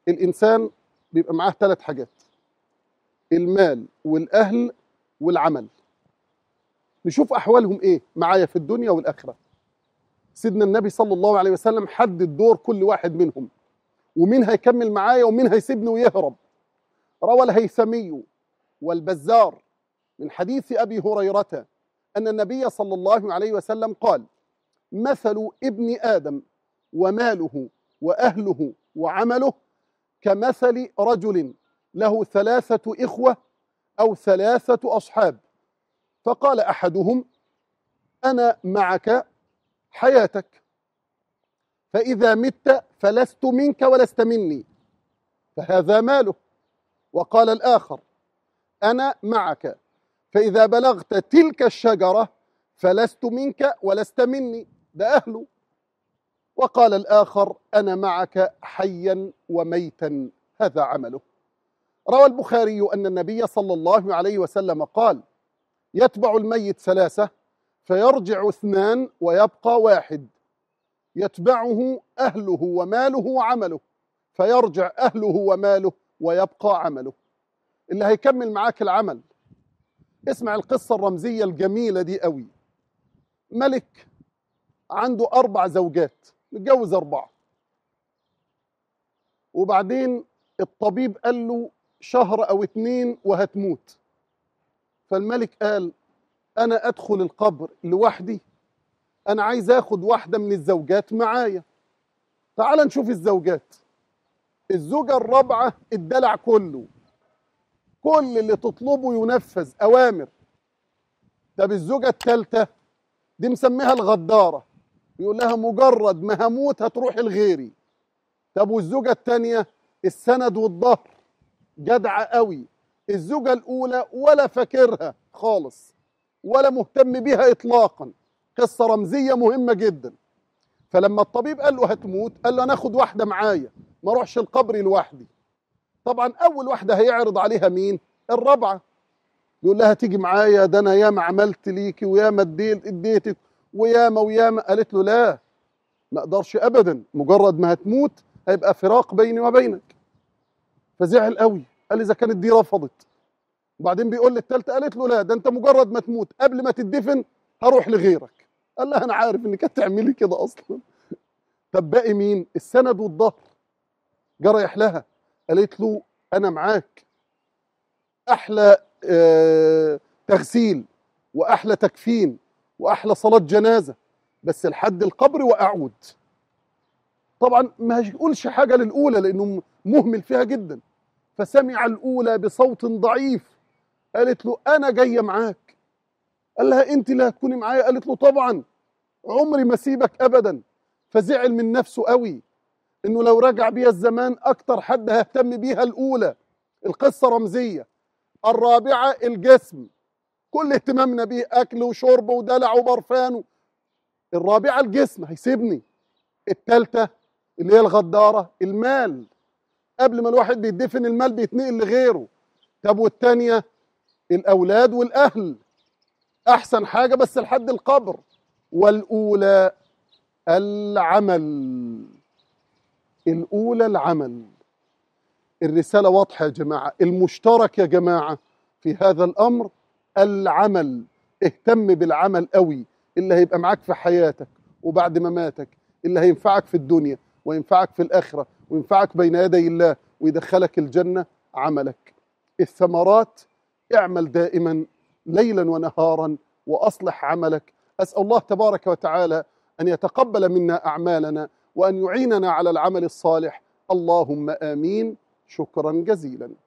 الإنسان بيبقى معاه 3 حاجات: المال والأهل والعمل. نشوف أحوالهم إيه معايا في الدنيا والآخرة. سيدنا النبي صلى الله عليه وسلم حدد دور كل واحد منهم، ومين هيكمل معايا ومين هيسيبني ويهرب. روى الهيثمي والبزار من حديث أبي هريرة أن النبي صلى الله عليه وسلم قال: مثل ابن آدم وماله وأهله وعمله كمثل رجل له 3 إخوة أو 3 أصحاب، فقال أحدهم: أنا معك حياتك، فإذا مت فلست منك ولست مني، فهذا ماله. وقال الآخر: أنا معك، فإذا بلغت تلك الشجرة فلست منك ولست مني، ده أهله. وقال الآخر: أنا معك حيا وميتا، هذا عمله. روى البخاري أن النبي صلى الله عليه وسلم قال: يتبع الميت 3 فيرجع 2 ويبقى 1، يتبعه أهله وماله وعمله، فيرجع أهله وماله ويبقى عمله. اللي هيكمل معاك العمل. اسمع القصة الرمزية الجميلة دي قوي. ملك عنده 4 زوجات، متجوز 4، وبعدين الطبيب قال له 1 أو 2 وهتموت. فالملك قال: أنا أدخل القبر لوحدي؟ أنا عايز أخد واحدة من الزوجات معايا. تعال نشوف الزوجات. الزوجة الرابعة الدلع كله، كل اللي تطلبه ينفذ، أوامر. طب الزوجة الثالثة دي مسميها الغدارة، يقول لها مجرد ما هموت هتروح لغيري. طب والزوجة الثانية السند والظهر، جدعة قوي. الزوجة الأولى ولا فاكرها خالص ولا مهتم بيها إطلاقا. قصة رمزية مهمة جدا. فلما الطبيب قال له هتموت، قال له أنا أخد واحدة معايا، ما أروحش القبر لوحدي. طبعا أول واحدة هيعرض عليها مين؟ الرابعة. يقول لها تيجي معايا، ده أنا ياما عملت ليكي وياما اديتك وياما. قالت له لا، ما أقدرش أبدا، مجرد ما هتموت هيبقى فراق بيني وبينك. فزعل قوي، قال إذا كانت دي رفضت. وبعدين بيقول للثالثة، قالت له لا، ده أنت مجرد ما تموت قبل ما تدفن هروح لغيرك. قال لها أنا عارف إنك هتعملي كده أصلا. طب باقي مين؟ السند والظهر. جريح لها، قالت له أنا معاك، أحلى تغسيل وأحلى تكفين وأحلى صلاة جنازة، بس لحد القبر وأعود. طبعا ما يقولش حاجة للأولى لأنه مهمل فيها جدا. فسمع الأولى بصوت ضعيف، قالت له أنا جاية معاك. قال لها أنت اللي هتكوني معايا؟ قالت له طبعا، عمري ما سيبك أبدا. فزعل من نفسه قوي، إنه لو رجع بيها الزمان أكتر حد هيهتم بيها الأولى. القصة رمزية. الرابعة الجسم، كل اهتمامنا بيه أكل وشرب ودلع وبرفان. الرابعة الجسم، هيسيبني. الثالثة اللي هي الغدارة، المال. قبل ما الواحد بيدفن المال بيتنقل لغيره. طب والثانية الأولاد والأهل، أحسن حاجة بس لحد القبر. والأولى العمل. الأولى العمل. الرسالة واضحة يا جماعة. المشترك يا جماعة في هذا الأمر العمل. اهتم بالعمل قوي، اللي هيبقى معاك في حياتك وبعد مماتك، اللي هينفعك في الدنيا وينفعك في الآخرة وينفعك بين يدي الله ويدخلك الجنة. عملك. الثمرات، اعمل دائما ليلا ونهارا وأصلح عملك. أسأل الله تبارك وتعالى أن يتقبل منا أعمالنا وأن يعيننا على العمل الصالح. اللهم آمين. شكرا جزيلا.